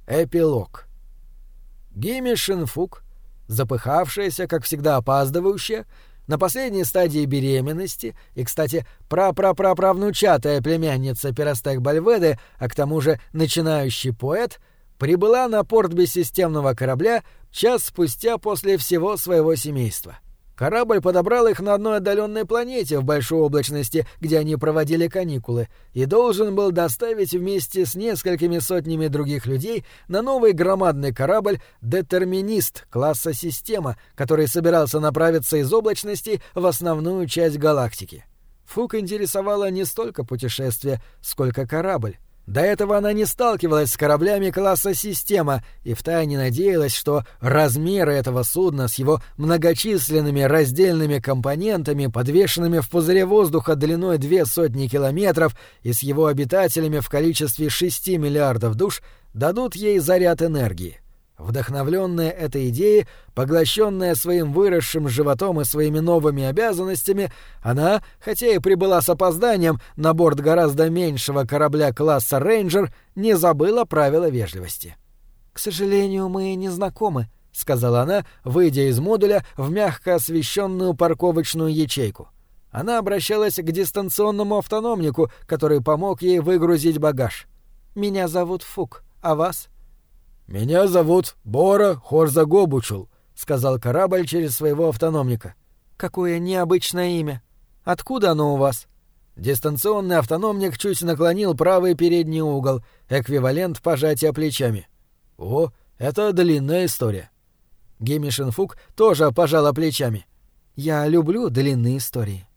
Эпилог. Гими Шинфук, запыхавшаяся, как всегда опаздывающая, на последней стадии беременности и, кстати, прапраправнучатая племянница Пиростек Бальведы, а к тому же начинающий поэт, прибыла на порт бессистемного корабля час спустя после всего своего семейства. Корабль подобрал их на одной отдаленной планете в большой облачности, где они проводили каникулы, и должен был доставить вместе с несколькими сотнями других людей на новый громадный корабль «Детерминист» класса «Система», который собирался направиться из облачности в основную часть галактики. Фук интересовало не столько путешествие, сколько корабль. До этого она не сталкивалась с кораблями класса «Система» и втайне надеялась, что размеры этого судна с его многочисленными раздельными компонентами, подвешенными в пузыре воздуха длиной 200 километров и с его обитателями в количестве 6 миллиардов душ, дадут ей заряд энергии. Вдохновленная этой идеей, поглощенная своим выросшим животом и своими новыми обязанностями, она, хотя и прибыла с опозданием на борт гораздо меньшего корабля класса «Рейнджер», не забыла правила вежливости. «К сожалению, мы не знакомы», — сказала она, выйдя из модуля в мягко освещенную парковочную ячейку. Она обращалась к дистанционному автономнику, который помог ей выгрузить багаж. «Меня зовут Фук, а вас?» «Меня зовут Бора Хорзагобучул», — сказал корабль через своего автономника. «Какое необычное имя. Откуда оно у вас?» Дистанционный автономник чуть наклонил правый передний угол, эквивалент пожатия плечами. «О, это длинная история». Гими Шинфук тоже пожала плечами. «Я люблю длинные истории».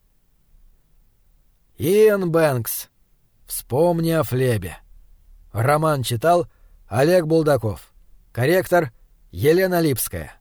Иэн Бэнкс. «Вспомни о Флебе». Роман читал Олег Булдаков. Корректор Елена Липская.